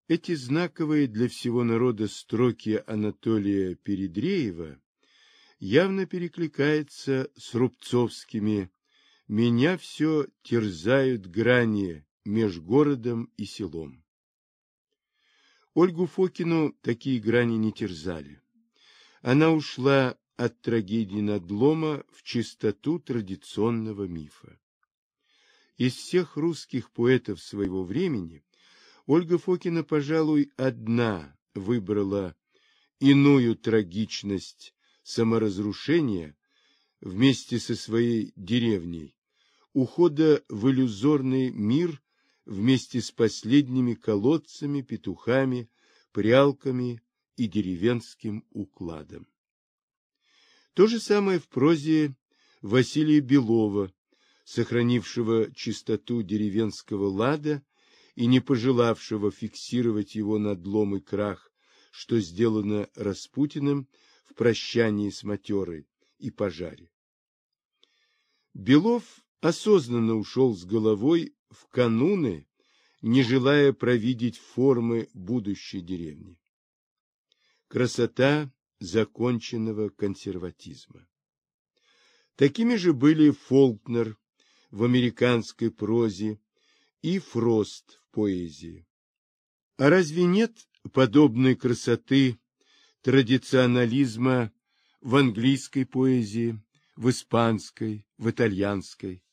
Эти знаковые для всего народа строки Анатолия Передреева явно перекликаются с рубцовскими «Меня все терзают грани меж городом и селом». Ольгу Фокину такие грани не терзали. Она ушла от трагедии надлома в чистоту традиционного мифа. Из всех русских поэтов своего времени Ольга Фокина, пожалуй, одна выбрала иную трагичность саморазрушения вместе со своей деревней, ухода в иллюзорный мир вместе с последними колодцами, петухами, прялками и деревенским укладом. То же самое в прозе Василия Белова, сохранившего чистоту деревенского лада и не пожелавшего фиксировать его надлом и крах, что сделано Распутиным в «Прощании с матерой» и «Пожаре». Белов осознанно ушел с головой в кануны, не желая провидеть формы будущей деревни. Красота законченного консерватизма. Такими же были Фолкнер в американской прозе и Фрост в поэзии. А разве нет подобной красоты традиционализма в английской поэзии, в испанской, в итальянской?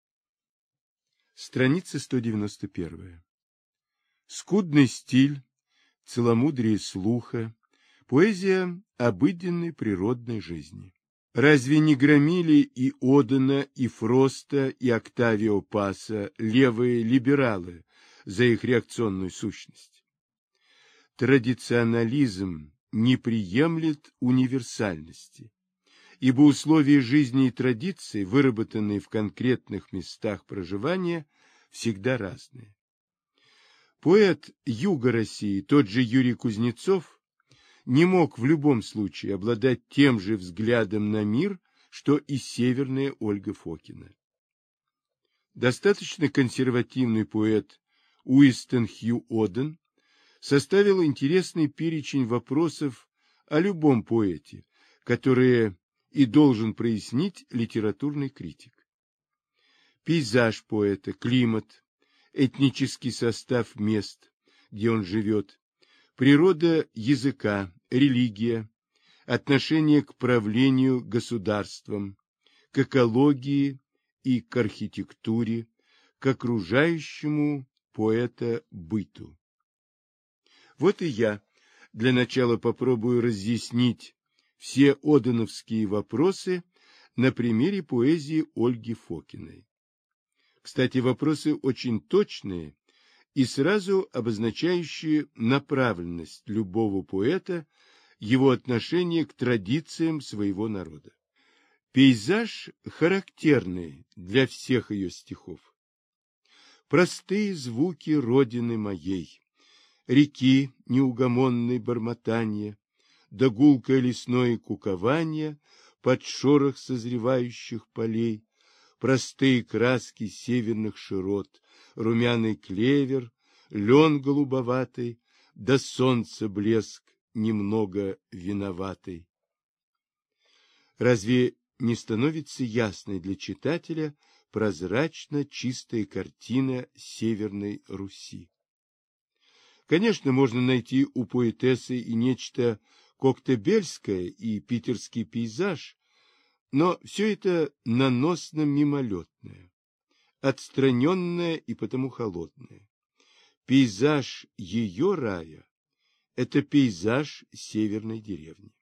Страница 191. Скудный стиль, целомудрие слуха, поэзия обыденной природной жизни. Разве не громили и Одена, и Фроста, и Октавио Паса левые либералы за их реакционную сущность? Традиционализм не приемлет универсальности, ибо условия жизни и традиции, выработанные в конкретных местах проживания, всегда разные. Поэт Юга России, тот же Юрий Кузнецов, не мог в любом случае обладать тем же взглядом на мир, что и северная Ольга Фокина. Достаточно консервативный поэт Уинстон Хью Оден составил интересный перечень вопросов о любом поэте, которые и должен прояснить литературный критик. Пейзаж поэта, климат, этнический состав мест, где он живет, природа языка, религия, отношение к правлению государством, к экологии и к архитектуре, к окружающему поэта быту. Вот и я для начала попробую разъяснить все оденовские вопросы на примере поэзии Ольги Фокиной. Кстати, вопросы очень точные и сразу обозначающие направленность любого поэта, его отношение к традициям своего народа. Пейзаж характерный для всех ее стихов. Простые звуки родины моей, реки неугомонной бормотанье, да гулкое лесное кукование под шорох созревающих полей, простые краски северных широт, румяный клевер, лен голубоватый, да солнце блеск немного виноватый. Разве не становится ясной для читателя прозрачно чистая картина Северной Руси? Конечно, можно найти у поэтессы и нечто коктебельское, и питерский пейзаж, но все это наносно-мимолетное, отстраненное и потому холодное. Пейзаж ее рая – это пейзаж северной деревни.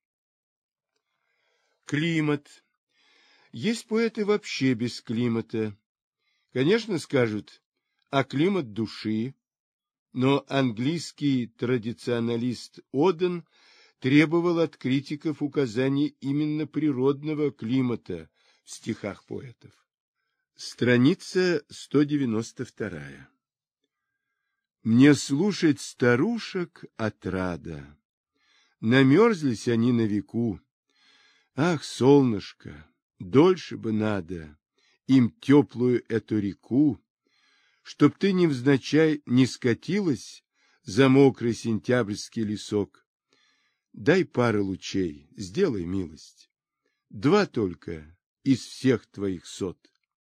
Климат. Есть поэты вообще без климата. Конечно, скажут, а климат души. Но английский традиционалист Оден требовал от критиков указаний именно природного климата в стихах поэтов. Страница 192. Мне слушать старушек отрада. Намерзлись они на веку. Ах, солнышко, дольше бы надо им теплую эту реку, чтоб ты невзначай не скатилась за мокрый сентябрьский лесок. Дай пары лучей, сделай милость. 2 только из всех твоих сот.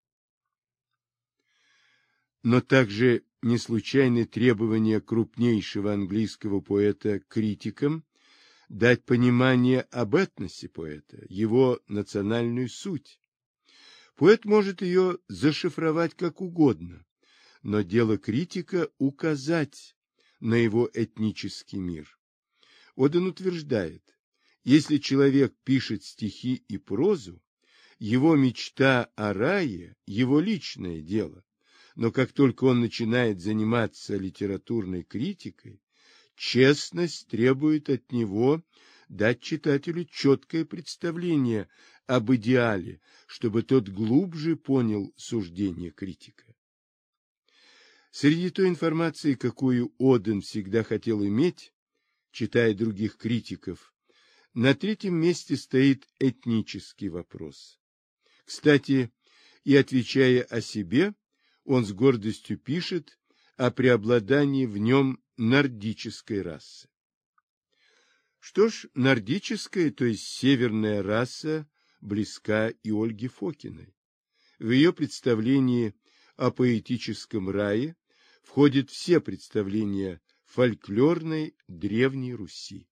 Но также не случайны требования крупнейшего английского поэта критикам дать понимание об этносе поэта, его национальную суть. Поэт может ее зашифровать как угодно, но дело критика указать на его этнический мир. Оден утверждает, если человек пишет стихи и прозу, его мечта о рае – его личное дело, но как только он начинает заниматься литературной критикой, честность требует от него дать читателю четкое представление об идеале, чтобы тот глубже понял суждение критика. Среди той информации, какую Оден всегда хотел иметь, читая других критиков, на 3-м месте стоит этнический вопрос. Кстати, и отвечая о себе, он с гордостью пишет о преобладании в нем нордической расы. Что ж, нордическая, то есть северная раса, близка и Ольге Фокиной. В ее представлении о поэтическом рае входят все представления фольклорной Древней Руси.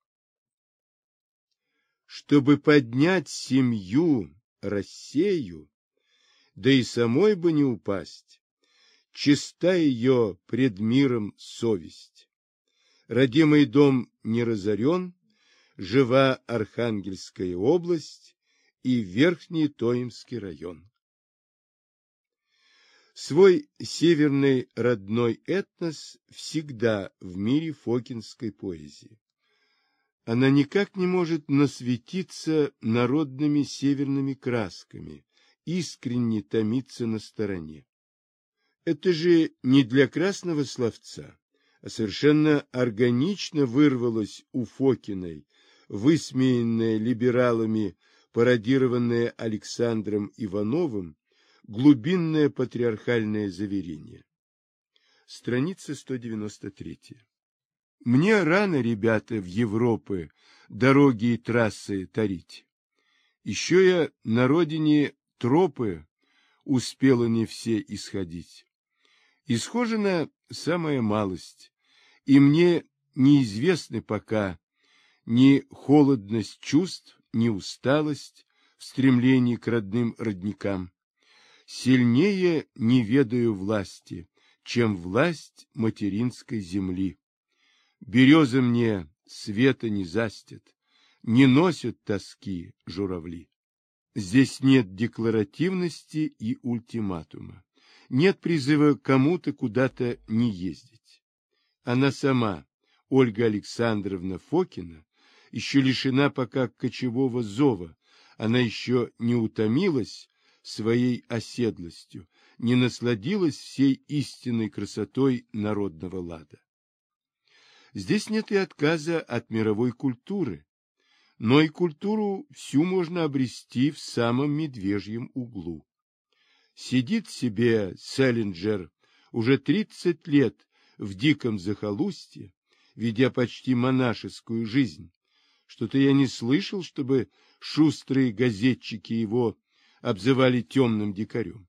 Чтобы поднять семью Россию, да и самой бы не упасть, чиста ее пред миром совесть. Родимый дом не разорен, жива Архангельская область и Верхний Тоимский район. Свой северный родной этнос всегда в мире фокинской поэзии. Она никак не может насветиться народными северными красками, искренне томиться на стороне. Это же не для красного словца, а совершенно органично вырвалось у Фокиной, высмеянное либералами, пародированное Александром Ивановым, глубинное патриархальное заверение. Страница 193. Мне рано, ребята, в Европы дороги и трассы тарить. Еще я на родине тропы успела не все исходить. Исхожена самая малость, и мне неизвестны пока ни холодность чувств, ни усталость в стремлении к родным родникам. Сильнее не ведаю власти, чем власть материнской земли. Березы мне света не застят, не носят тоски журавли. Здесь нет декларативности и ультиматума, нет призыва кому-то куда-то не ездить. Она сама, Ольга Александровна Фокина, еще лишена пока кочевого зова, она еще не утомилась своей оседлостью, не насладилась всей истинной красотой народного лада. Здесь нет и отказа от мировой культуры, но и культуру всю можно обрести в самом медвежьем углу. Сидит себе Селлинджер уже 30 лет в диком захолустье, ведя почти монашескую жизнь. Что-то я не слышал, чтобы шустрые газетчики его обзывали темным дикарем.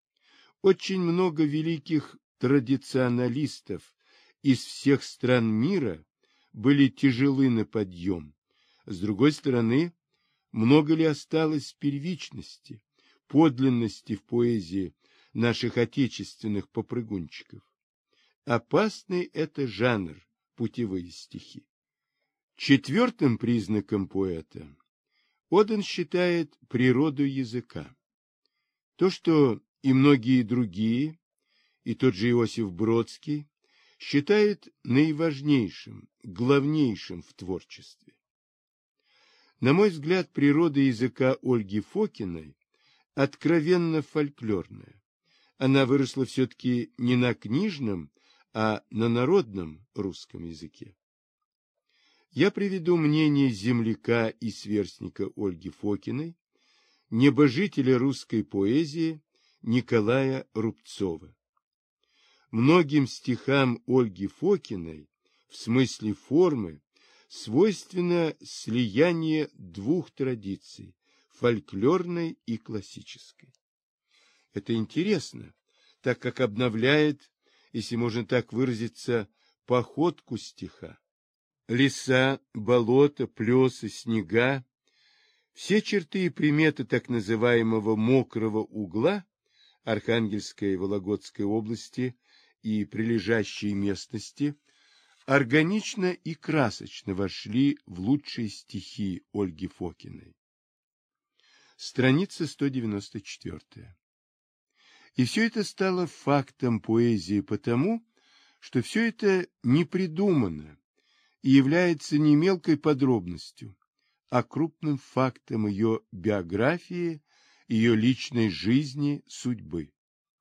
Очень много великих традиционалистов из всех стран мира были тяжелы на подъем. С другой стороны, много ли осталось первичности, подлинности в поэзии наших отечественных попрыгунчиков? Опасный это жанр, путевые стихи. 4-м признаком поэта Оден считает природу языка. То, что и многие другие, и тот же Иосиф Бродский, считают наиважнейшим, главнейшим в творчестве. На мой взгляд, природа языка Ольги Фокиной откровенно фольклорная. Она выросла все-таки не на книжном, а на народном русском языке. Я приведу мнение земляка и сверстника Ольги Фокиной, небожителя русской поэзии Николая Рубцова. Многим стихам Ольги Фокиной в смысле формы свойственно слияние двух традиций – фольклорной и классической. Это интересно, так как обновляет, если можно так выразиться, походку стиха. Леса, болота, плесы, снега – все черты и приметы так называемого мокрого угла Архангельской и Вологодской области и прилежащей местности органично и красочно вошли в лучшие стихи Ольги Фокиной. Страница 194. И все это стало фактом поэзии потому, что все это не придумано и является не мелкой подробностью, а крупным фактом ее биографии, ее личной жизни, судьбы.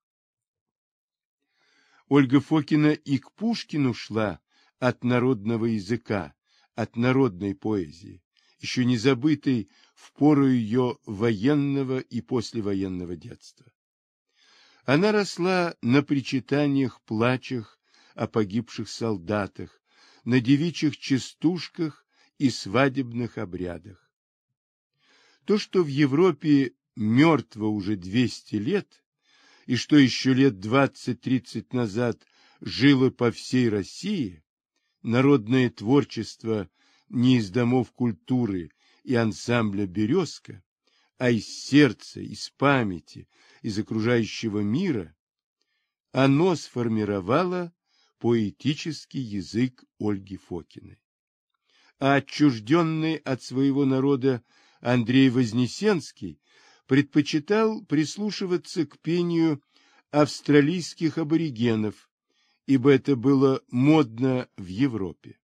Ольга Фокина и к Пушкину шла от народного языка, от народной поэзии, еще не забытой в пору ее военного и послевоенного детства. Она росла на причитаниях, плачах о погибших солдатах, на девичьих частушках и свадебных обрядах. То, что в Европе мертво уже 200 лет, и что еще лет 20-30 назад жило по всей России, народное творчество не из домов культуры и ансамбля «Березка», а из сердца, из памяти, из окружающего мира, оно сформировало поэтический язык Ольги Фокиной. А отчужденный от своего народа Андрей Вознесенский предпочитал прислушиваться к пению австралийских аборигенов, ибо это было модно в Европе.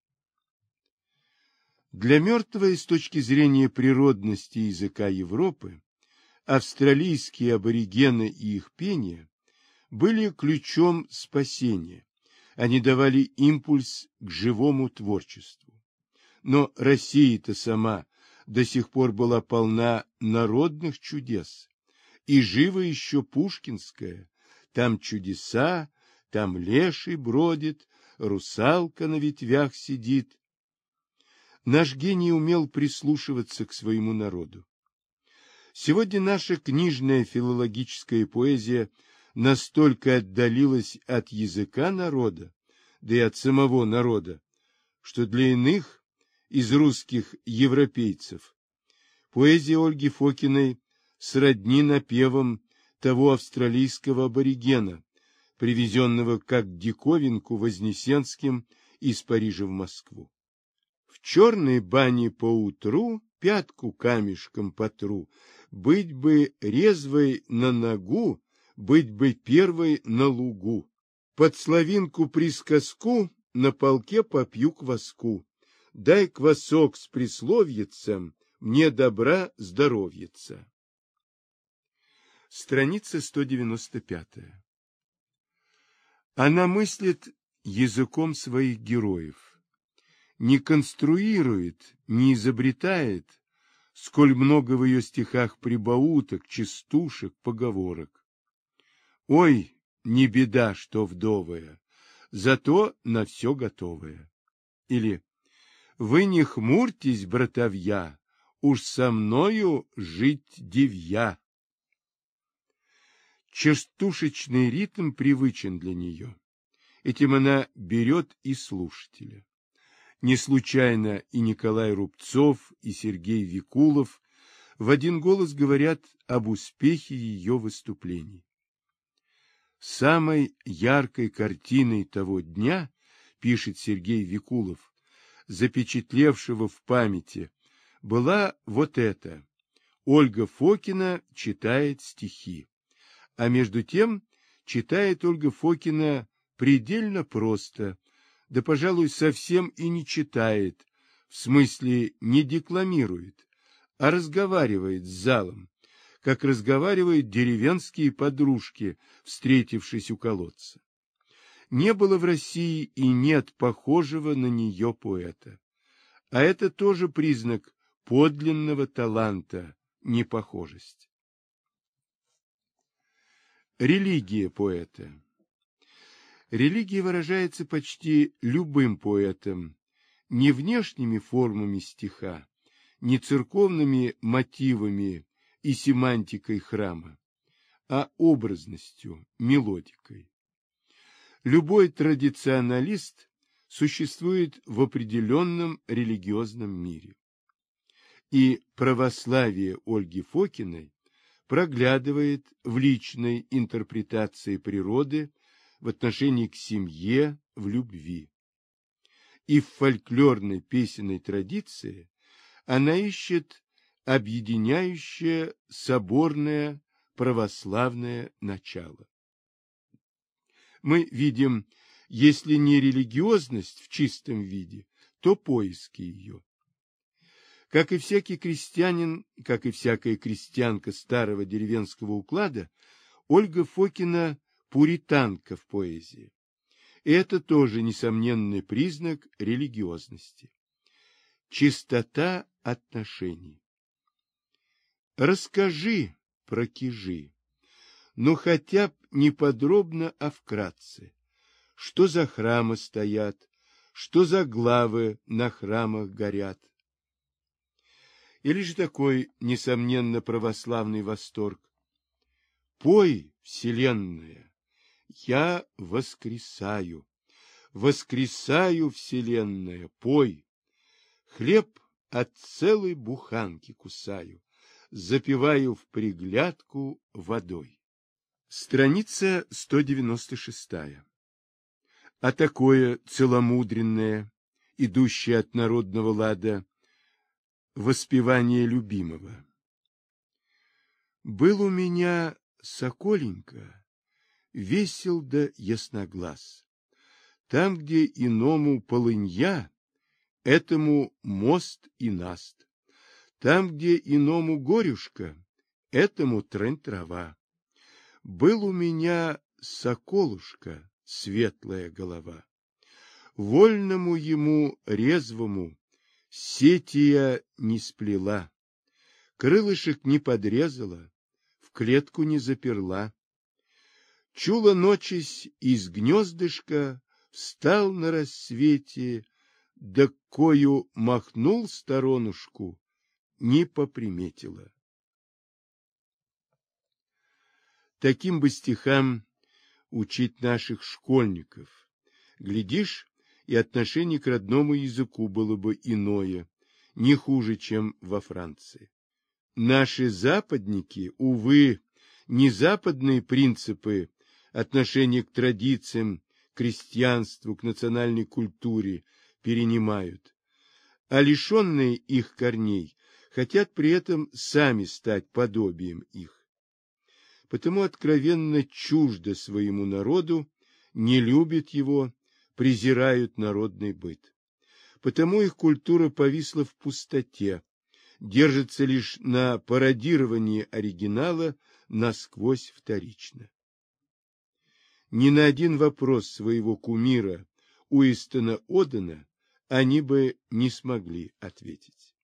Для мертвой с точки зрения природности языка Европы австралийские аборигены и их пение были ключом спасения. Они давали импульс к живому творчеству. Но Россия-то сама до сих пор была полна народных чудес. И живо еще пушкинская. Там чудеса, там леший бродит, русалка на ветвях сидит. Наш гений умел прислушиваться к своему народу. Сегодня наша книжная филологическая поэзия настолько отдалилась от языка народа, да и от самого народа, что для иных из русских европейцев поэзия Ольги Фокиной сродни напевам того австралийского аборигена, привезенного как диковинку Вознесенским из Парижа в Москву. В черной бане поутру пятку камешком потру, быть бы резвой на ногу, быть бы первой на лугу. Под славинку присказку на полке попью кваску. Дай квасок с присловьицем, мне добра здоровьица. Страница 195. Она мыслит языком своих героев. Не конструирует, не изобретает, сколь много в ее стихах прибауток, частушек, поговорок. Ой, не беда, что вдовая, зато на все готовая. Или вы не хмурьтесь, братовья, уж со мною жить девья. Частушечный ритм привычен для нее. Этим она берет и слушателя. Не случайно и Николай Рубцов, и Сергей Викулов в один голос говорят об успехе ее выступлений. Самой яркой картиной того дня, пишет Сергей Викулов, запечатлевшего в памяти, была вот эта. Ольга Фокина читает стихи. А между тем читает Ольга Фокина предельно просто, да, пожалуй, совсем и не читает, в смысле не декламирует, а разговаривает с залом, как разговаривают деревенские подружки, встретившись у колодца. Не было в России и нет похожего на нее поэта. А это тоже признак подлинного таланта, непохожесть. Религия поэта. Религия выражается почти любым поэтом, не внешними формами стиха, не церковными мотивами и семантикой храма, а образностью, мелодикой. Любой традиционалист существует в определенном религиозном мире. И православие Ольги Фокиной проглядывает в личной интерпретации природы в отношении к семье, в любви. И в фольклорной песенной традиции она ищет объединяющее соборное православное начало. Мы видим, если не религиозность в чистом виде, то поиски ее. Как и всякий крестьянин, как и всякая крестьянка старого деревенского уклада, Ольга Фокина пуританка в поэзии. И это тоже несомненный признак религиозности. Чистота отношений. Расскажи про кижи, но хотя б не подробно, а вкратце. Что за храмы стоят, что за главы на храмах горят. Или же такой, несомненно, православный восторг. Пой, вселенная, я воскресаю, воскресаю, вселенная, пой. Хлеб от целой буханки кусаю, запиваю в приглядку водой. Страница 196. А такое целомудренное, идущее от народного лада, воспевание любимого. Был у меня соколенька, весел да ясноглаз. Там, где иному полынья, этому мост и наст. Там, где иному горюшка, этому трын-трава. Был у меня соколушка, светлая голова. Вольному ему резвому сети я не сплела, крылышек не подрезала, в клетку не заперла. Чула ночись из гнездышка, встал на рассвете, да кою махнул сторонушку, не поприметила. Таким бы стихам учить наших школьников. Глядишь, и отношение к родному языку было бы иное, не хуже, чем во Франции. Наши западники, увы, не западные принципы отношения к традициям, к крестьянству, к национальной культуре перенимают, а лишенные их корней хотят при этом сами стать подобием их. Потому откровенно чуждо своему народу, не любят его, презирают народный быт. Потому их культура повисла в пустоте, держится лишь на пародировании оригинала насквозь вторично. Ни на один вопрос своего кумира Уистона Одена они бы не смогли ответить.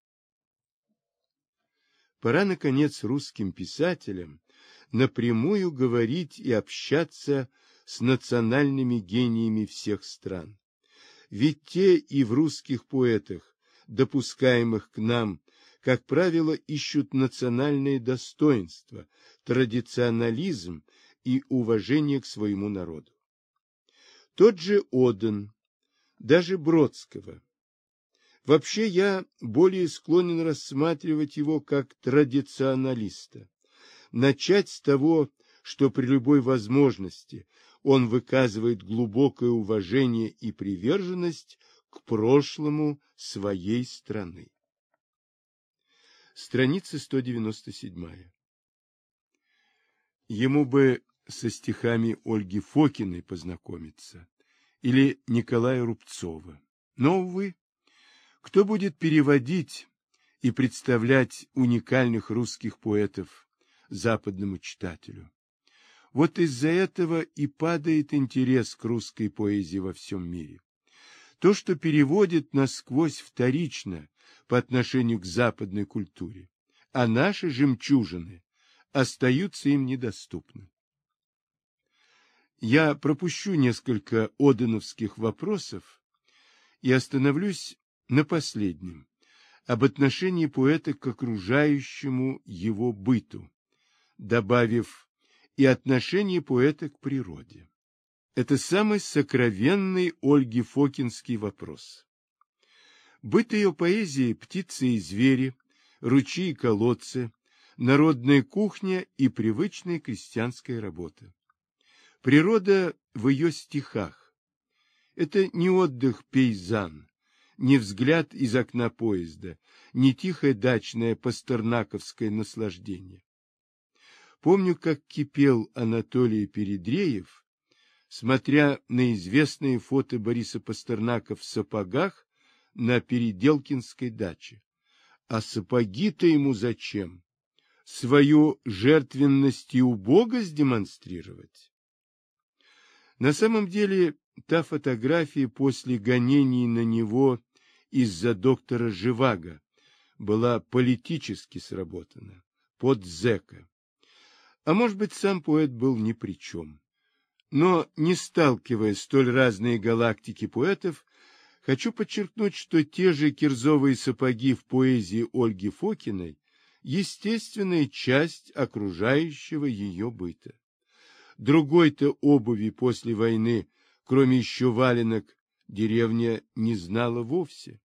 Пора, наконец, русским писателям напрямую говорить и общаться с национальными гениями всех стран. Ведь те и в русских поэтах, допускаемых к нам, как правило, ищут национальные достоинства, традиционализм и уважение к своему народу. Тот же Оден, даже Бродского. Вообще я более склонен рассматривать его как традиционалиста. Начать с того, что при любой возможности он выказывает глубокое уважение и приверженность к прошлому своей страны. Страница 197. Ему бы со стихами Ольги Фокиной познакомиться или Николая Рубцова. Но, увы, кто будет переводить и представлять уникальных русских поэтов западному читателю? Вот из-за этого и падает интерес к русской поэзии во всем мире. То, что переводит насквозь вторично по отношению к западной культуре, а наши жемчужины остаются им недоступны. Я пропущу несколько оденовских вопросов и остановлюсь на последнем, об отношении поэта к окружающему его быту, добавив и отношение поэта к природе. Это самый сокровенный Ольги Фокинский вопрос. Быт ее поэзии – птицы и звери, ручьи и колодцы, народная кухня и привычная крестьянская работа. Природа в ее стихах – это не отдых пейзан, не взгляд из окна поезда, не тихое дачное пастернаковское наслаждение. Помню, как кипел Анатолий Передреев, смотря на известные фото Бориса Пастернака в сапогах на Переделкинской даче. А сапоги-то ему зачем? Свою жертвенность и убогость демонстрировать? На самом деле, та фотография после гонений на него из-за доктора Живаго была политически сработана, под зэка. А может быть, сам поэт был ни при чем. Но, не сталкивая столь разные галактики поэтов, хочу подчеркнуть, что те же кирзовые сапоги в поэзии Ольги Фокиной – естественная часть окружающего ее быта. Другой-то обуви после войны, кроме еще валенок, деревня не знала вовсе.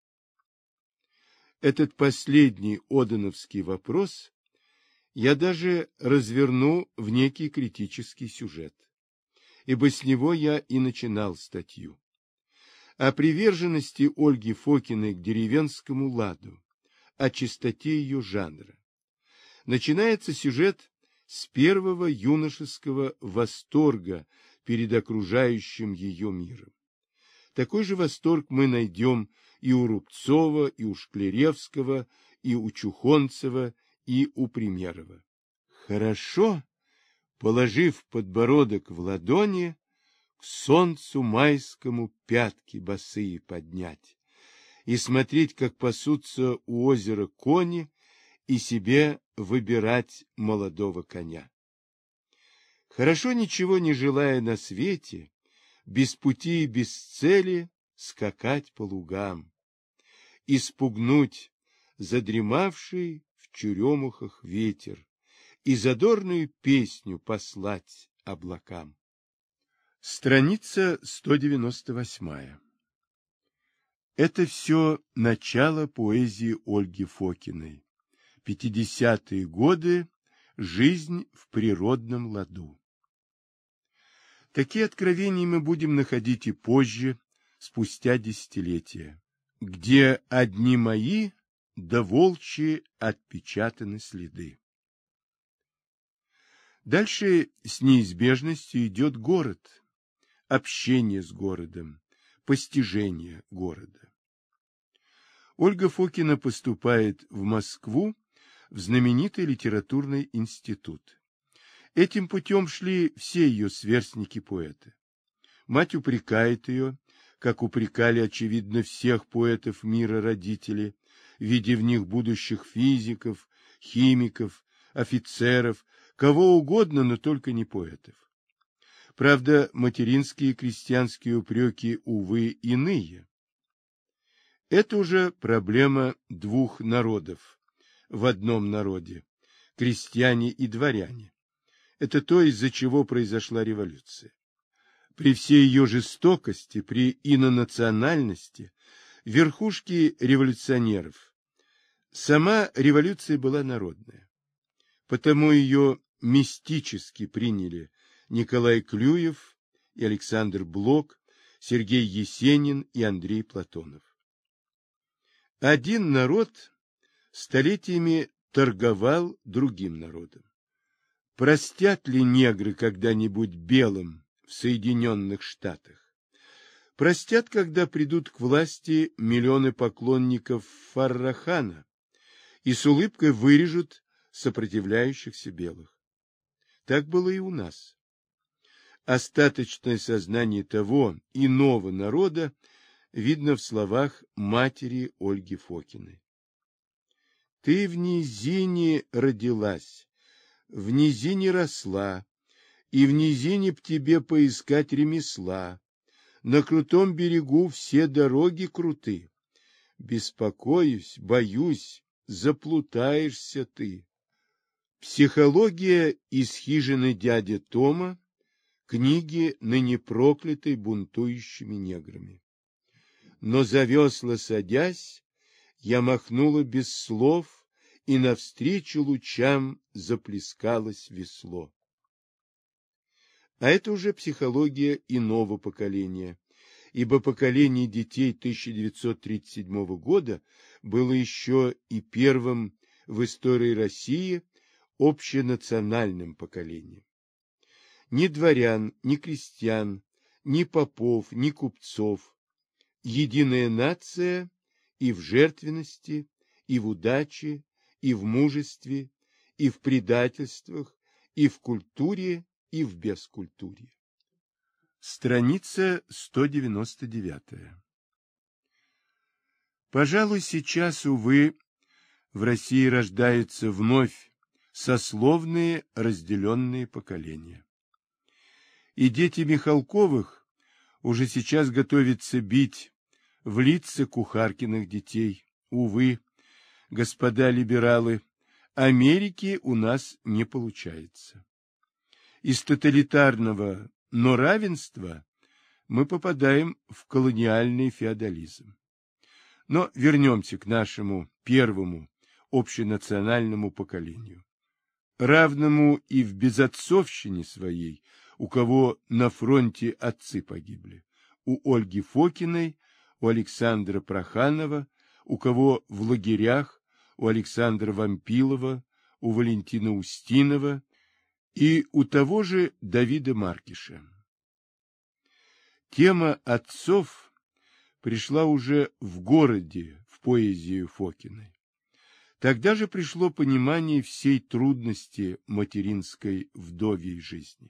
Этот последний оденовский вопрос я даже разверну в некий критический сюжет, ибо с него я и начинал статью. О приверженности Ольги Фокиной к деревенскому ладу, о чистоте ее жанра. Начинается сюжет с первого юношеского восторга перед окружающим ее миром. Такой же восторг мы найдем и у Рубцова, и у Шклеревского, и у Чухонцева, и у Примерова. Хорошо, положив подбородок в ладони, к солнцу майскому пятки босые поднять и смотреть, как пасутся у озера кони, и себе выбирать молодого коня. Хорошо, ничего не желая на свете, без пути и без цели скакать по лугам, испугнуть задремавший в черемухах ветер и задорную песню послать облакам. Страница 198. Это все начало поэзии Ольги Фокиной. 50-е годы. Жизнь в природном ладу. Такие откровения мы будем находить и позже, спустя десятилетия, где одни мои, да волчьи отпечатаны следы. Дальше с неизбежностью идет город, общение с городом, постижение города. Ольга Фокина поступает в Москву, в знаменитый литературный институт. Этим путем шли все ее сверстники-поэты. Мать упрекает ее, как упрекали, очевидно, всех поэтов мира родители, видя в них будущих физиков, химиков, офицеров, кого угодно, но только не поэтов. Правда, материнские и крестьянские упреки, увы, иные. Это уже проблема двух народов в одном народе – крестьяне и дворяне. Это то, из-за чего произошла революция. При всей ее жестокости, при инонациональности, верхушки революционеров. Сама революция была народная. Потому ее мистически приняли Николай Клюев и Александр Блок, Сергей Есенин и Андрей Платонов. Один народ столетиями торговал другим народом. Простят ли негры когда-нибудь белым в Соединенных Штатах? Простят, когда придут к власти миллионы поклонников Фаррахана и с улыбкой вырежут сопротивляющихся белых. Так было и у нас. Остаточное сознание того иного народа видно в словах матери Ольги Фокиной. Ты в низине родилась, в низине росла, и в низине б тебе поискать ремесла. На крутом берегу все дороги круты. Беспокоюсь, боюсь, заплутаешься ты. Психология из хижины дяди Тома, книги, ныне проклятой бунтующими неграми. Но за весла садясь, я махнула без слов, и навстречу лучам заплескалось весло. А это уже психология иного поколения, ибо поколение детей 1937 года было еще и первым в истории России общенациональным поколением. Ни дворян, ни крестьян, ни попов, ни купцов. Единая нация и в жертвенности, и в удаче, и в мужестве, и в предательствах, и в культуре, и в бескультуре. Страница 199. Пожалуй, сейчас, увы, в России рождаются вновь сословные разделенные поколения. И дети Михалковых уже сейчас готовятся бить в лица Кухаркиных детей. Увы, господа либералы, Америки у нас не получается. Из тоталитарного, но равенства мы попадаем в колониальный феодализм. Но вернемся к нашему первому общенациональному поколению, равному и в безотцовщине своей, у кого на фронте отцы погибли, у Ольги Фокиной, у Александра Проханова, у кого в лагерях, у Александра Вампилова, у Валентина Устинова и у того же Давида Маркиша. Тема отцов пришла уже в городе в поэзию Фокиной. Тогда же пришло понимание всей трудности материнской вдовьей жизни.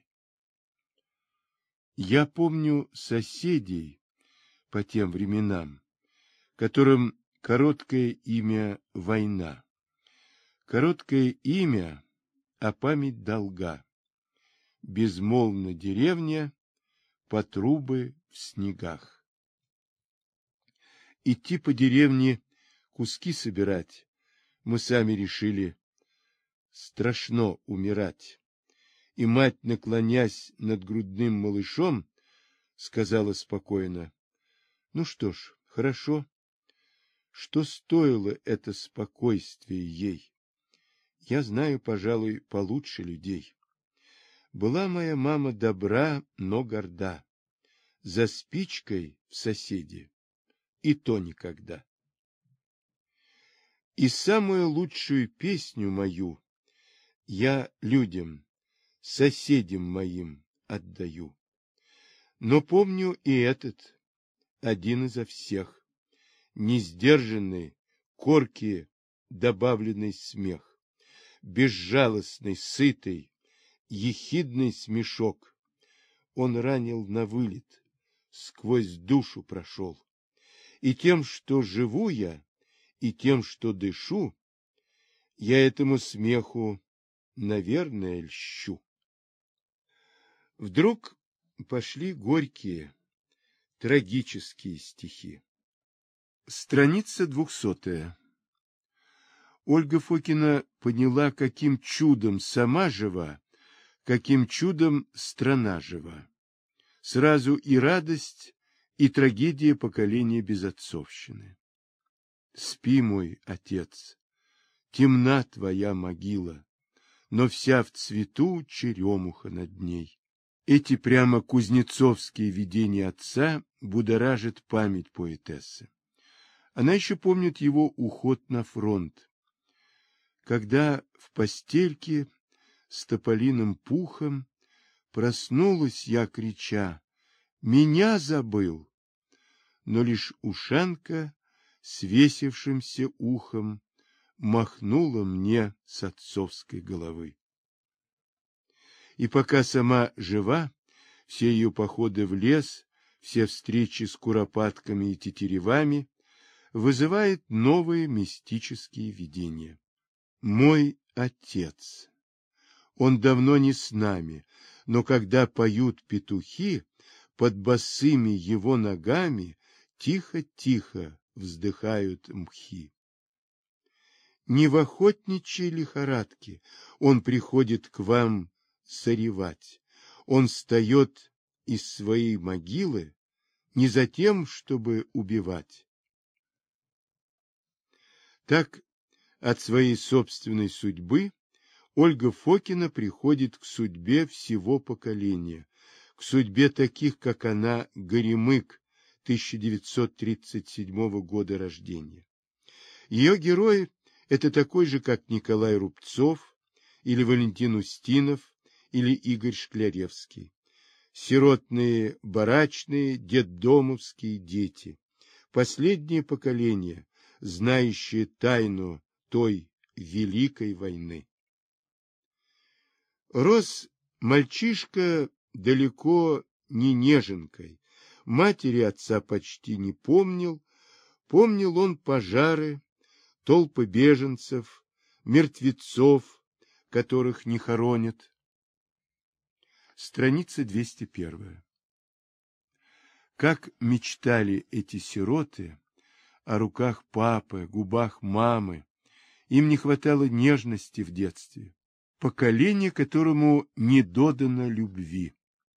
Я помню соседей по тем временам, которым короткое имя война, короткое имя, а память долга, безмолвна деревня, по трубы в снегах. Идти по деревне куски собирать мы сами решили, страшно умирать. И мать, наклонясь над грудным малышом, сказала спокойно: ну что ж, хорошо. Что стоило это спокойствие ей? Я знаю, пожалуй, получше людей. Была моя мама добра, но горда. За спичкой в соседе, и то никогда. И самую лучшую песню мою я людям, соседям моим отдаю. Но помню и этот, один изо всех, несдержанный, коркий, добавленный смех, безжалостный, сытый, ехидный смешок. Он ранил на вылет, сквозь душу прошел. И тем, что живу я, и тем, что дышу, я этому смеху, наверное, льщу. Вдруг пошли горькие, трагические стихи. Страница 200. Ольга Фокина поняла, каким чудом сама жива, каким чудом страна жива. Сразу и радость, и трагедия поколения безотцовщины. Спи, мой отец, темна твоя могила, но вся в цвету черемуха над ней. Эти прямо кузнецовские видения отца будоражат память поэтессы. Она еще помнит его уход на фронт, когда в постельке с тополиным пухом проснулась я, крича: «Меня забыл!» Но лишь ушанка, свесившимся ухом, махнула мне с отцовской головы. И пока сама жива, все ее походы в лес, все встречи с куропатками и тетеревами вызывают новые мистические видения. Мой отец. Он давно не с нами, но когда поют петухи, под босыми его ногами тихо-тихо вздыхают мхи. Не в охотничьей лихорадке он приходит к вам соревать. Он встает из своей могилы не за тем, чтобы убивать. Так от своей собственной судьбы Ольга Фокина приходит к судьбе всего поколения, к судьбе таких, как она, Горемык, 1937 года рождения. Ее герои – это такой же, как Николай Рубцов, или Валентин Устинов, или Игорь Шкляревский. Сиротные, барачные, детдомовские дети. Последнее поколение, знающее тайну той великой войны. Рос мальчишка далеко не неженкой, матери отца почти не помнил, помнил он пожары, толпы беженцев, мертвецов, которых не хоронят. Страница 201. Как мечтали эти сироты о руках папы, губах мамы. Им не хватало нежности в детстве. Поколение, которому не додано любви.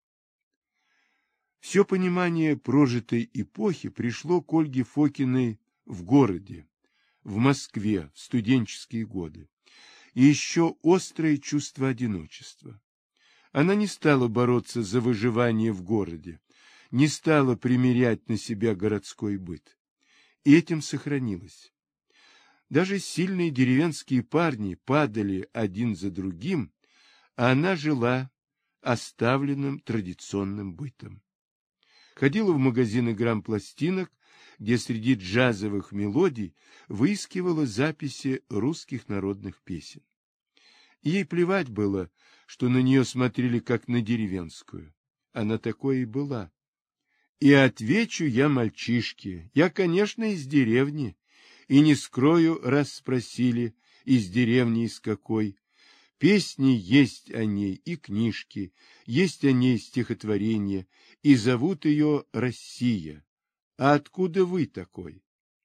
Все понимание прожитой эпохи пришло к Ольге Фокиной в городе, в Москве, в студенческие годы. И еще острое чувство одиночества. Она не стала бороться за выживание в городе, не стала примерять на себя городской быт. И этим сохранилась. Даже сильные деревенские парни падали один за другим, а она жила оставленным традиционным бытом. Ходила в магазины грампластинок, где среди джазовых мелодий выискивала записи русских народных песен. Ей плевать было, что на нее смотрели как на деревенскую. Она такой и была. И отвечу я мальчишке, я, конечно, из деревни, и не скрою, раз спросили, из деревни из какой. Песни есть о ней и книжки, есть о ней стихотворения, и зовут ее Россия. А откуда вы такой?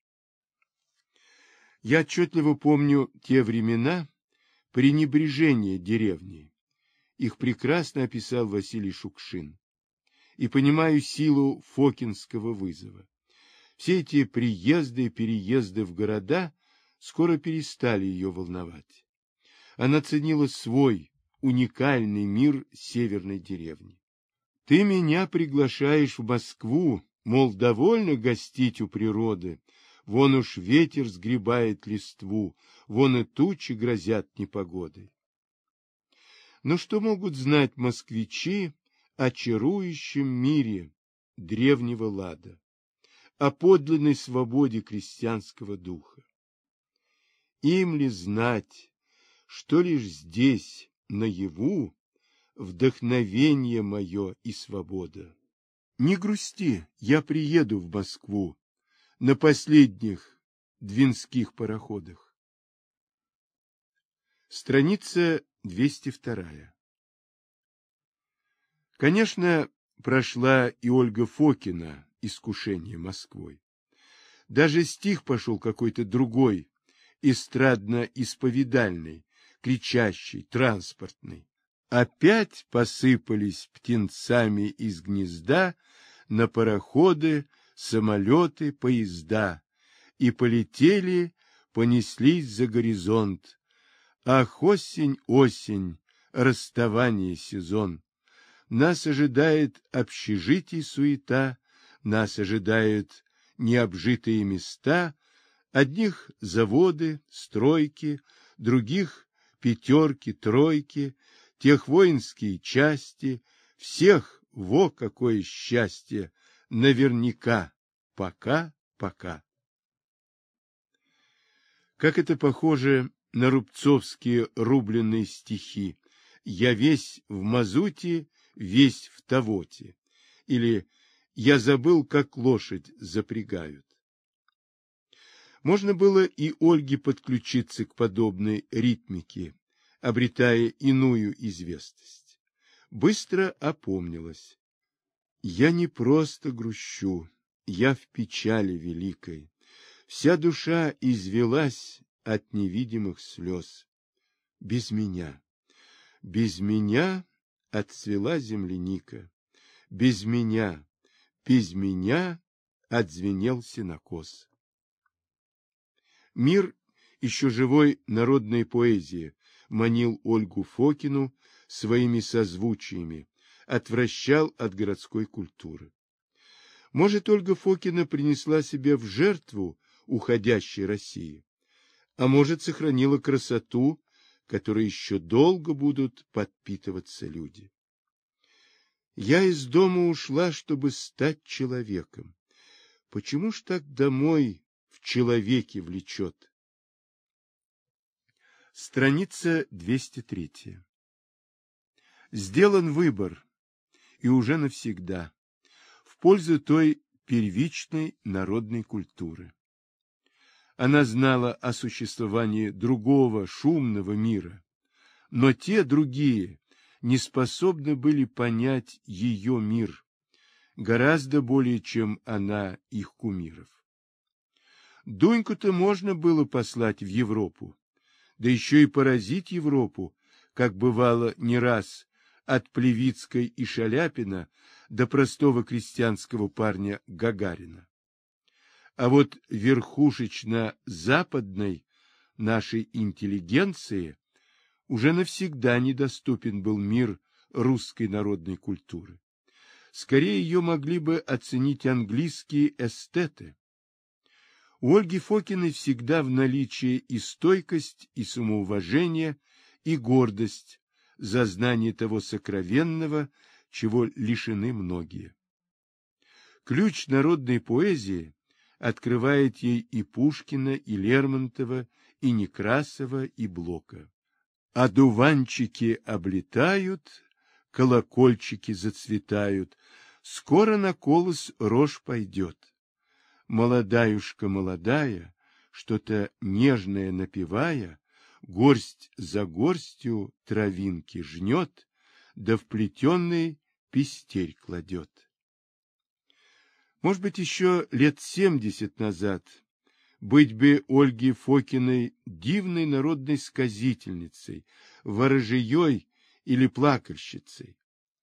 Я отчетливо помню те времена пренебрежения деревней. Их прекрасно описал Василий Шукшин. И понимаю силу фокинского вызова. Все эти приезды и переезды в города скоро перестали ее волновать. Она ценила свой уникальный мир северной деревни. Ты меня приглашаешь в Москву, мол, довольно гостить у природы. Вон уж ветер сгребает листву, вон и тучи грозят непогодой. Но что могут знать москвичи о чарующем мире древнего лада, о подлинной свободе крестьянского духа? Им ли знать, что лишь здесь, наяву, вдохновение мое и свобода? Не грусти, я приеду в Москву на последних двинских пароходах. Страница 202. Конечно, прошла и Ольга Фокина искушение Москвой. Даже стих пошел какой-то другой, эстрадно-исповедальный, кричащий, транспортный. Опять посыпались птенцами из гнезда на пароходы, самолеты, поезда, и полетели, понеслись за горизонт. Ах, осень, осень, расставание сезон. Нас ожидает общежитий суета, нас ожидают необжитые места, одних заводы, стройки, других пятерки, тройки, тех воинские части, всех, во какое счастье, наверняка, пока. Как это похоже на рубцовские рубленные стихи: «Я весь в мазуте, весь в тавоте», или «Я забыл, как лошадь запрягают». Можно было и Ольге подключиться к подобной ритмике, обретая иную известность. быстро опомнилась. Я не просто грущу, я в печали великой. Вся душа извелась от невидимых слез. Без меня отцвела земляника. Без меня отзвенел сенокос. Мир еще живой народной поэзии манил Ольгу Фокину своими созвучиями, отвращал от городской культуры. Может, Ольга Фокина принесла себя в жертву уходящей России, а может, сохранила красоту, которой еще долго будут подпитываться люди. Я из дома ушла, чтобы стать человеком. Почему ж так домой в человеке влечет? Страница 203. Сделан выбор, и уже навсегда, в пользу той первичной народной культуры. Она знала о существовании другого шумного мира, но те другие не способны были понять ее мир, гораздо более, чем она их кумиров. Дуньку-то можно было послать в Европу, да еще и поразить Европу, как бывало не раз, от Плевицкой и Шаляпина до простого крестьянского парня Гагарина. А вот верхушечно-западной нашей интеллигенции уже навсегда недоступен был мир русской народной культуры. Скорее ее могли бы оценить английские эстеты. У Ольги Фокиной всегда в наличии и стойкость, и самоуважение, и гордость за знание того сокровенного, чего лишены многие. Ключ народной поэзии открывает ей и Пушкина, и Лермонтова, и Некрасова, и Блока. Одуванчики облетают, колокольчики зацветают, скоро на колос рожь пойдет. Молодаюшка молодая, что-то нежное напевая, горсть за горстью травинки жнет, да в плетеный пестель кладет. Может быть, еще лет 70 назад быть бы Ольге Фокиной дивной народной сказительницей, ворожеей или плакальщицей.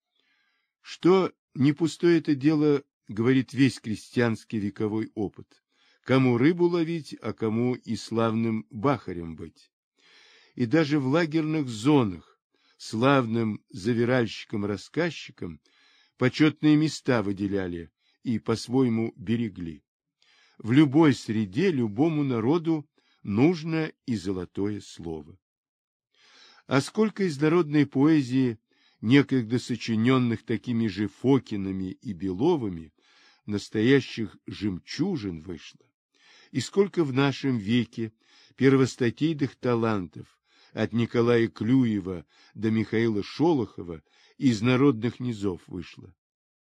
Что не пустое это дело, говорит весь крестьянский вековой опыт. Кому рыбу ловить, а кому и славным бахарем быть. И даже в лагерных зонах славным завиральщикам-рассказчикам почетные места выделяли и по-своему берегли. В любой среде любому народу нужно и золотое слово. А сколько из народной поэзии, некогда сочиненных такими же Фокинами и Беловыми, настоящих жемчужин вышло, и сколько в нашем веке первостатейных талантов, от Николая Клюева до Михаила Шолохова, из народных низов вышло.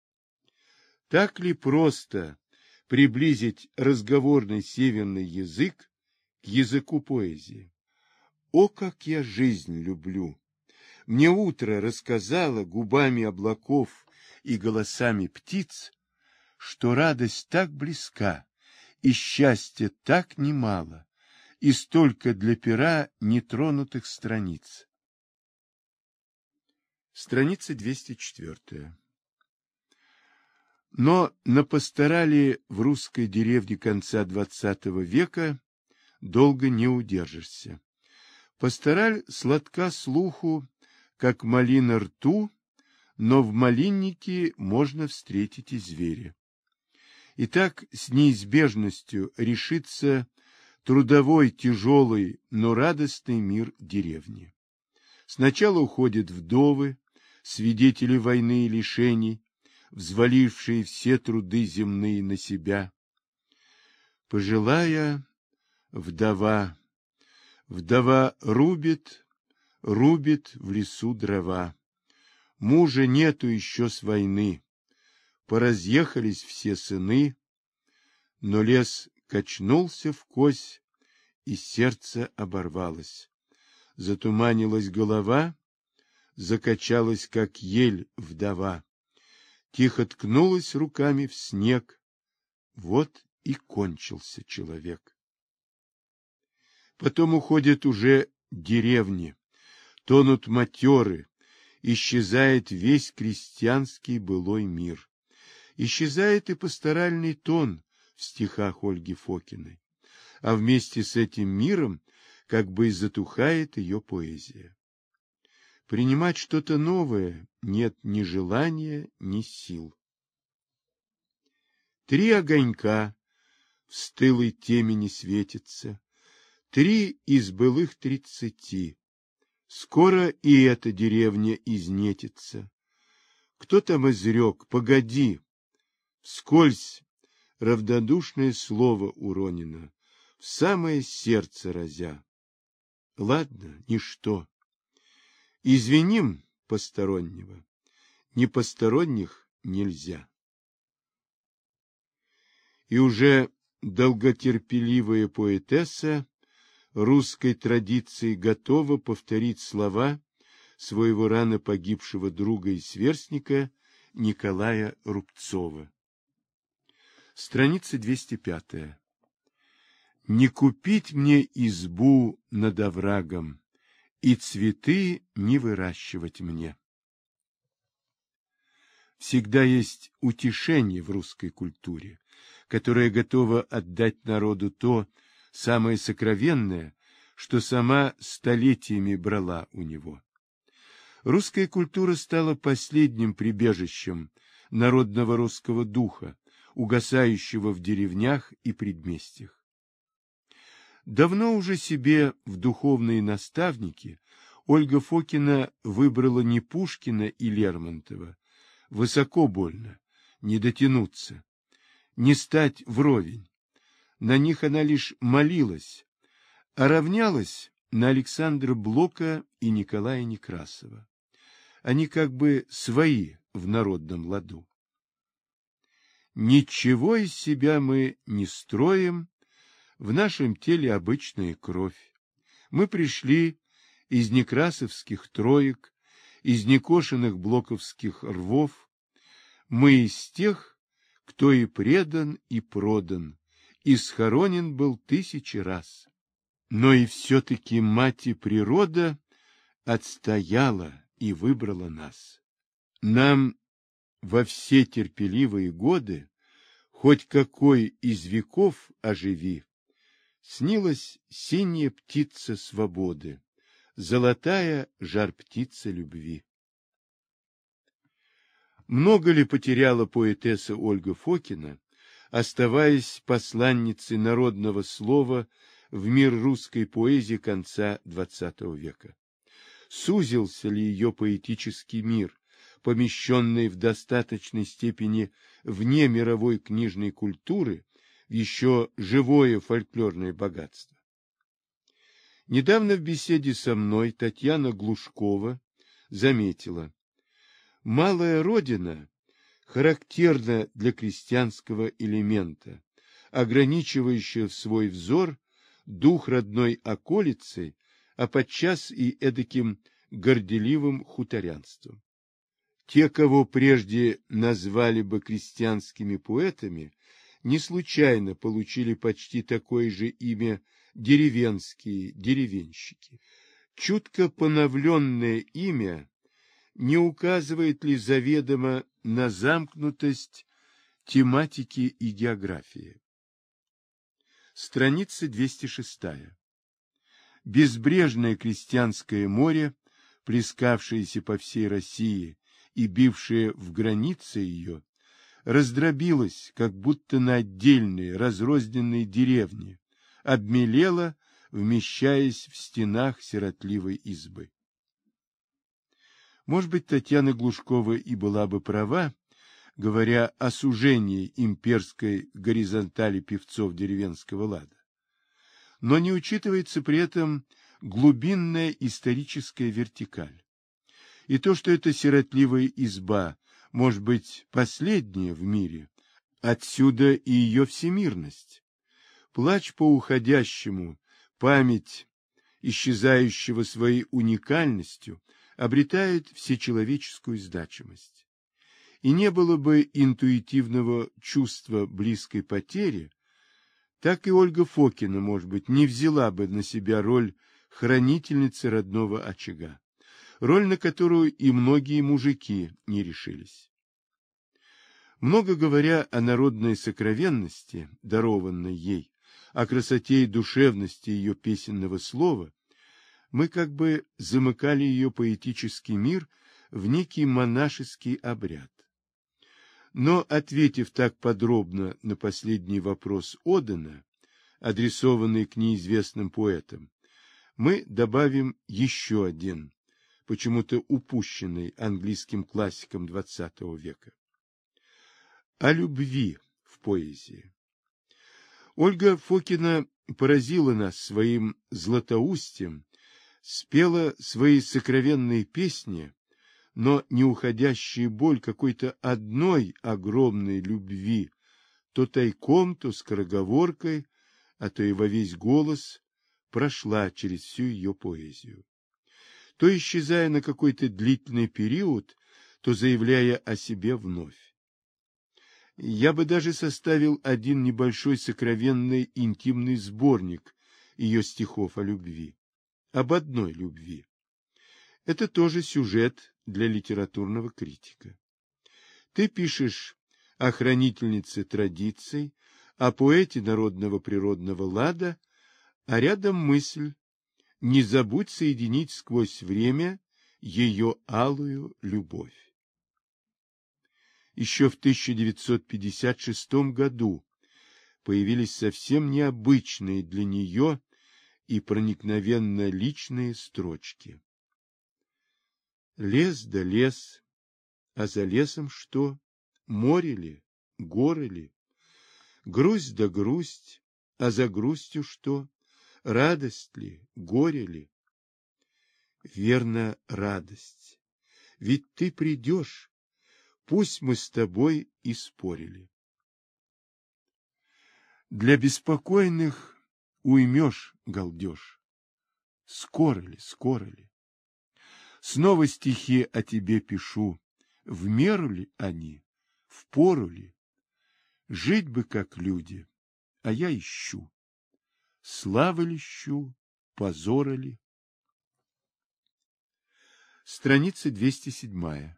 Так ли просто приблизить разговорный северный язык к языку поэзии? О, как я жизнь люблю! Мне утро рассказало губами облаков и голосами птиц, что радость так близка, и счастье так немало, и столько для пера нетронутых страниц. Страница 204. Но на пасторали в русской деревне конца XX века долго не удержишься. Пастораль сладка слуху, как малина рту, но в малиннике можно встретить и зверя. И так с неизбежностью решится трудовой, тяжелый, но радостный мир деревни. Сначала уходят вдовы, свидетели войны и лишений, взвалившие все труды земные на себя. Пожилая вдова рубит в лесу дрова. Мужа нету еще с войны, поразъехались все сыны, но лес качнулся вкось, и сердце оборвалось. Затуманилась голова, закачалась, как ель вдова, тихо ткнулась руками в снег. Вот и кончился человек. Потом уходят уже деревни, тонут матеры, исчезает весь крестьянский былой мир. Исчезает и пасторальный тон в стихах Ольги Фокиной, а вместе с этим миром как бы и затухает ее поэзия. Принимать что-то новое нет ни желания, ни сил. 3 огонька в стылой темени светятся, 3 из былых 30. Скоро и эта деревня изнетится. Кто там изрек: погоди, вскользь равнодушное слово уронено, в самое сердце разя. Ладно, ничто. Извиним постороннего, не посторонних нельзя. И уже долготерпеливая поэтесса русской традиции готова повторить слова своего рано погибшего друга и сверстника Николая Рубцова. Страница 205. Не купить мне избу над оврагом, и цветы не выращивать мне. Всегда есть утешение в русской культуре, которая готова отдать народу то самое сокровенное, что сама столетиями брала у него. Русская культура стала последним прибежищем народного русского духа, угасающего в деревнях и предместьях. Давно уже себе в духовные наставники Ольга Фокина выбрала не Пушкина и Лермонтова, высоко больно, не дотянуться, не стать вровень. На них она лишь молилась, а равнялась на Александра Блока и Николая Некрасова. Они как бы свои в народном ладу. Ничего из себя мы не строим, в нашем теле обычная кровь. Мы пришли из некрасовских троек, из некошенных блоковских рвов. Мы из тех, кто и предан, и продан, и схоронен был 1000 раз. Но и все-таки мать и природа отстояла и выбрала нас. Нам во все терпеливые годы, хоть какой из веков оживи, снилась синяя птица свободы, золотая жар-птица любви. Много ли потеряла поэтесса Ольга Фокина, оставаясь посланницей народного слова в мир русской поэзии конца XX века? Сузился ли ее поэтический мир, помещенный в достаточной степени вне мировой книжной культуры, в еще живое фольклорное богатство? Недавно в беседе со мной Татьяна Глушкова заметила: малая родина характерна для крестьянского элемента, ограничивающего свой взор дух родной околицы, а подчас и эдаким горделивым хуторянством. Те, кого прежде назвали бы крестьянскими поэтами, не случайно получили почти такое же имя деревенские деревенщики. Чутко поновленное имя не указывает ли заведомо на замкнутость тематики и географии? Страница 206. Безбрежное крестьянское море, плескавшееся по всей России и бившее в границы ее, раздробилось, как будто на отдельные разрозненные деревни, обмелело, вмещаясь в стенах сиротливой избы. Может быть, Татьяна Глушкова и была бы права, говоря о сужении имперской горизонтали певцов деревенского лада. Но не учитывается при этом глубинная историческая вертикаль. И то, что эта сиротливая изба может быть последняя в мире, отсюда и ее всемирность. Плач по уходящему, память исчезающего своей уникальностью, обретает всечеловеческую значимость. И не было бы интуитивного чувства близкой потери, так и Ольга Фокина, может быть, не взяла бы на себя роль хранительницы родного очага, роль, на которую и многие мужики не решились. Много говоря о народной сокровенности, дарованной ей, о красоте и душевности ее песенного слова, мы как бы замыкали ее поэтический мир в некий монашеский обряд. Но, ответив так подробно на последний вопрос Одена, адресованный к неизвестным поэтам, мы добавим еще один, почему-то упущенный английским классиком XX века. О любви в поэзии. Ольга Фокина поразила нас своим златоустием, спела свои сокровенные песни, но не уходящая боль какой-то одной огромной любви, то тайком, то скороговоркой, а то и во весь голос, прошла через всю ее поэзию. То исчезая на какой-то длительный период, то заявляя о себе вновь. Я бы даже составил один небольшой сокровенный интимный сборник ее стихов о любви, об одной любви. Это тоже сюжет для литературного критика. Ты пишешь о хранительнице традиций, о поэте народного природного лада, а рядом мысль: не забудь соединить сквозь время ее алую любовь. Еще в 1956 году появились совсем необычные для нее и проникновенно личные строчки. Лес да лес, а за лесом что? Море ли? Горы ли? Грусть да грусть, а за грустью что? Радость ли? Горе ли? Верно, радость. Ведь ты придешь, пусть мы с тобой и спорили. Для беспокойных уймешь галдеж. Скоро ли, скоро ли? Снова стихи о тебе пишу. В меру ли они? В пору ли? Жить бы как люди, а я ищу. Славы ли ищу, позора ли? Страница 207.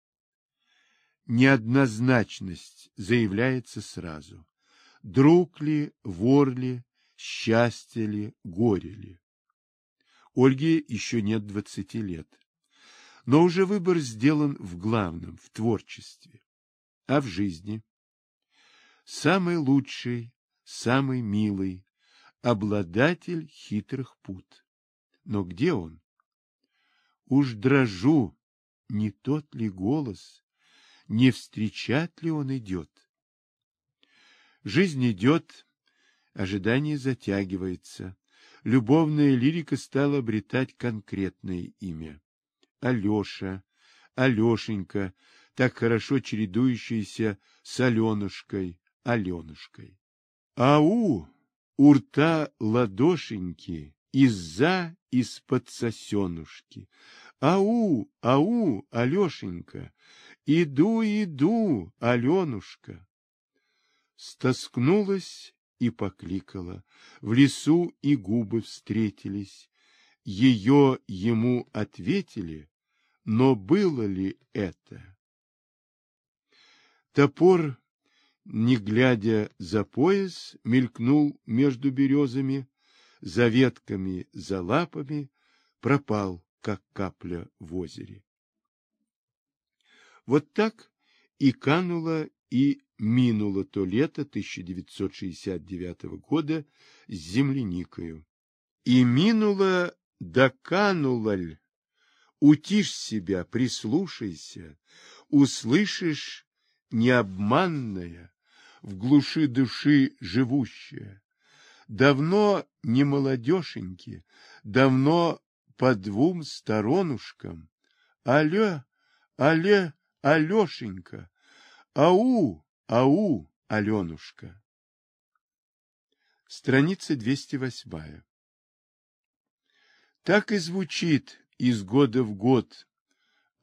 Неоднозначность заявляется сразу. Друг ли, вор ли, счастье ли, горе ли? Ольге еще нет 20 лет. Но уже выбор сделан в главном, в творчестве. А в жизни? Самый лучший, самый милый, обладатель хитрых пут. Но где он? Уж дрожу, не тот ли голос, не встречать ли он идет? Жизнь идет, ожидание затягивается. Любовная лирика стала обретать конкретное имя. Алеша, Алешенька, так хорошо чередующиеся с Аленушкой, Аленушкой. Ау, у рта ладошеньки, из-под сосенушки. Ау, ау, Алешенька, иду, Аленушка. Стоскнулась и покликала, в лесу и губы встретились. Ее ему ответили, но было ли это? Топор, не глядя за пояс, мелькнул между березами, за ветками, за лапами, пропал, как капля в озере. Вот так и кануло, и минуло то лето 1969 года с земляникою. И минуло, да кануло ль. Утишь себя, прислушайся, услышишь необманное, в глуши души живущее. Давно не молодешеньки, давно по двум сторонушкам. Алле, Алешенька, ау, Аленушка. Страница 208. Так и звучит из года в год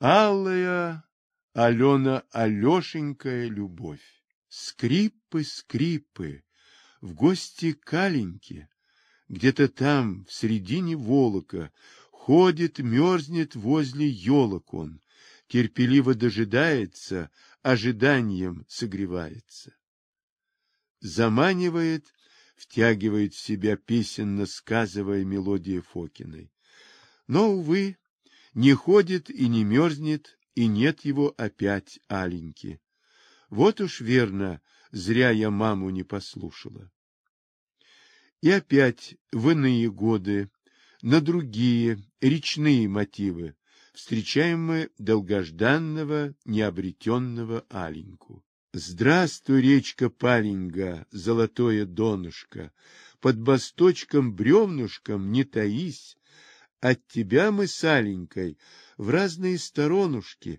Алая Алена Алешенькая любовь. Скрипы, скрипы, в гости к Аленьке, где-то там, в середине волока, ходит, мерзнет возле елок он, терпеливо дожидается, ожиданием согревается. Заманивает, втягивает в себя песенно сказывая мелодия Фокиной. Но, увы, не ходит и не мерзнет, и нет его опять Аленьки. Вот уж верно, зря я маму не послушала. И опять в иные годы, на другие речные мотивы, встречаем мы долгожданного, необретенного Аленьку. Здравствуй, речка Паленьга, золотое донышко, под босточком бревнышком не таись, от тебя мы с Аленькой в разные сторонушки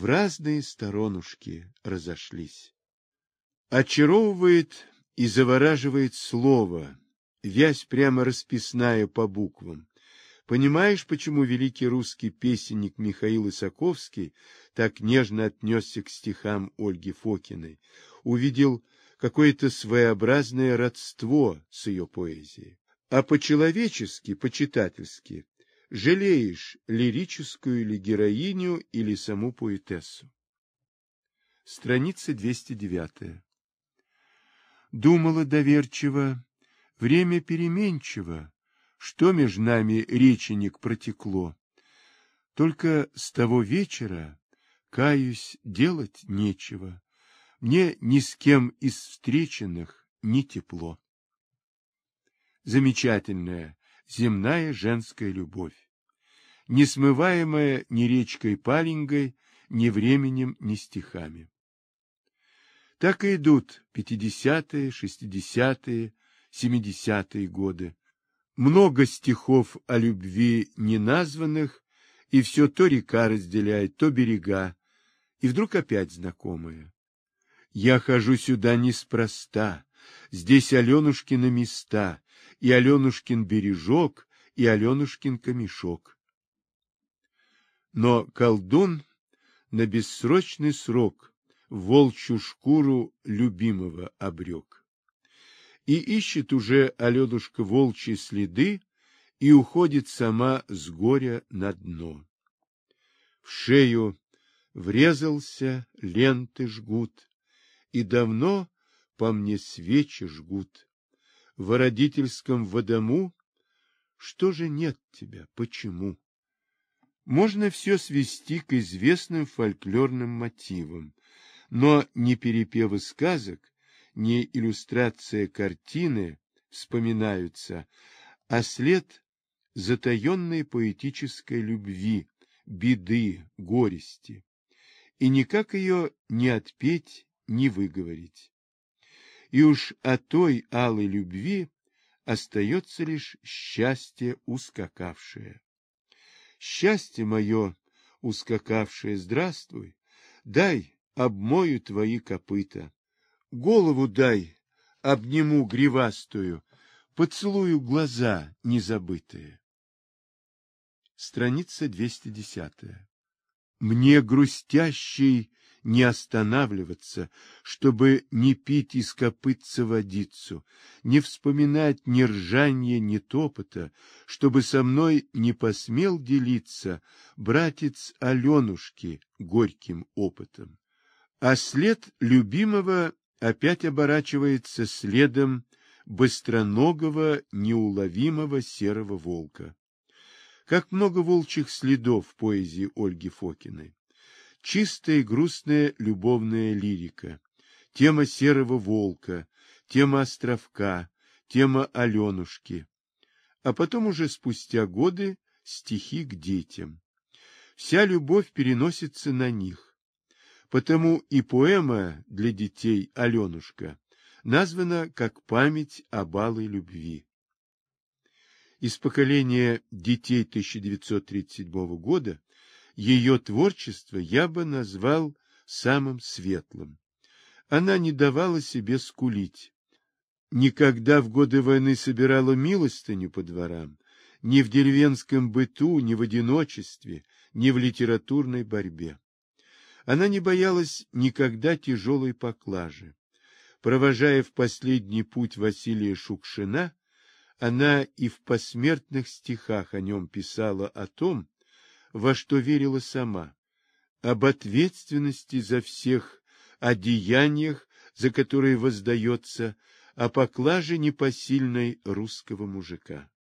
разошлись. Очаровывает и завораживает слово, вязь прямо расписная по буквам. Понимаешь, почему великий русский песенник Михаил Исаковский так нежно отнесся к стихам Ольги Фокиной, увидел какое-то своеобразное родство с ее поэзией, а по-человечески, по-читательски жалеешь лирическую ли героиню или саму поэтессу. Страница 209. Думала доверчиво, время переменчиво, что между нами реченек протекло. Только с того вечера, каюсь, делать нечего, мне ни с кем из встреченных не тепло. Замечательная земная женская любовь, несмываемая ни речкой Паленьгой, ни временем, ни стихами. Так и идут 50-е, 60-е, 70-е годы. Много стихов о любви неназванных, и все то река разделяет, то берега, и вдруг опять знакомые. Я хожу сюда неспроста, здесь Аленушкины места, и Аленушкин бережок, и Аленушкин камешок. Но колдун на бессрочный срок волчью шкуру любимого обрек. И ищет уже Аленушка волчьи следы и уходит сама с горя на дно. В шею врезался, ленты жгут, и давно по мне свечи жгут. В родительском водому что же нет тебя, почему? Можно все свести к известным фольклорным мотивам, но ни перепевы сказок, ни иллюстрация картины вспоминаются, а след затаенной поэтической любви, беды, горести. И никак ее не отпеть, не выговорить. И уж о той алой любви остается лишь счастье ускакавшее. Счастье мое, ускакавшее, здравствуй, дай, обмою твои копыта, голову дай, обниму гривастую, поцелую глаза незабытые. Страница 210. Мне, грустящий, не останавливаться, чтобы не пить из копытца водицу, не вспоминать ни ржанья, ни топота, чтобы со мной не посмел делиться братец Аленушки горьким опытом. А след любимого опять оборачивается следом быстроногого, неуловимого серого волка. Как много волчьих следов в поэзии Ольги Фокиной. Чистая и грустная любовная лирика, тема серого волка, тема островка, тема Аленушки, а потом уже спустя годы стихи к детям. Вся любовь переносится на них, потому и поэма для детей «Аленушка» названа как память об алой любви. Из поколения детей 1937 года ее творчество я бы назвал самым светлым. Она не давала себе скулить. Никогда в годы войны собирала милостыню по дворам, ни в деревенском быту, ни в одиночестве, ни в литературной борьбе. Она не боялась никогда тяжелой поклажи. Провожая в последний путь Василия Шукшина, она и в посмертных стихах о нем писала о том, во что верила сама, об ответственности за всех, о деяниях, за которые воздается, о поклаже непосильной русского мужика.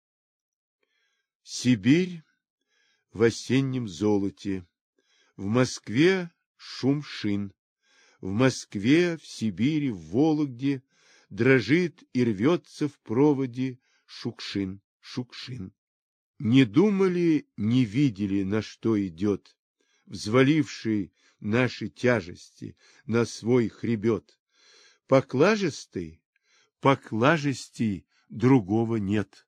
Сибирь в осеннем золоте, в Москве шум шин, в Москве, в Сибири, в Вологде дрожит и рвется в проводе Шукшин, Шукшин. Не думали, не видели, на что идет, взваливший наши тяжести на свой хребет. Поклажистый, поклажестей другого нет.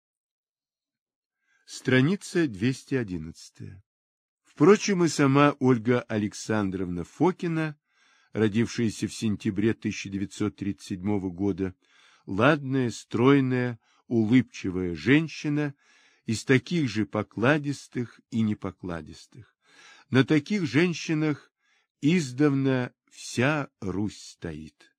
Страница 211. Впрочем, и сама Ольга Александровна Фокина, родившаяся в сентябре 1937 года, ладная, стройная, улыбчивая женщина, из таких же покладистых и непокладистых. На таких женщинах издавна вся Русь стоит.